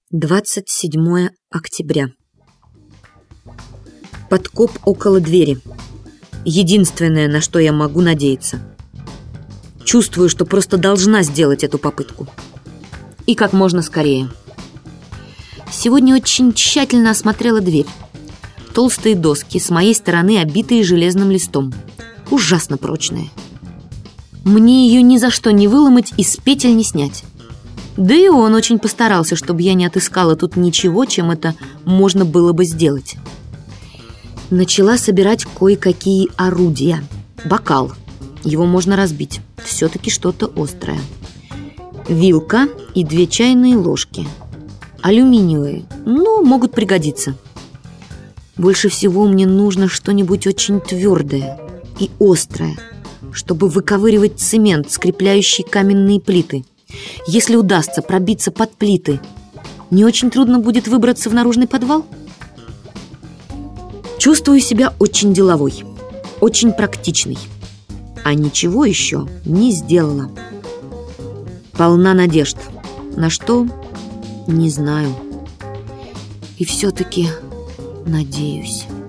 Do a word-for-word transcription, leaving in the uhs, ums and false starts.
двадцать седьмое октября. Подкоп около двери. Единственное, на что я могу надеяться. Чувствую, что просто должна сделать эту попытку. И как можно скорее. Сегодня очень тщательно осмотрела дверь. Толстые доски, с моей стороны обитые железным листом. Ужасно прочные. Мне ее ни за что не выломать и с петель не снять. Да и он очень постарался, чтобы я не отыскала тут ничего, чем это можно было бы сделать. Начала собирать кое-какие орудия. Бокал. Его можно разбить. Все-таки что-то острое. Вилка и две чайные ложки. Алюминиевые. Ну, могут пригодиться. Больше всего мне нужно что-нибудь очень твердое и острое, чтобы выковыривать цемент, скрепляющий каменные плиты. Если удастся пробиться под плиты, не очень трудно будет выбраться в наружный подвал? Чувствую себя очень деловой, очень практичной, а ничего еще не сделала. Полна надежд. На что? Не знаю. И все-таки надеюсь.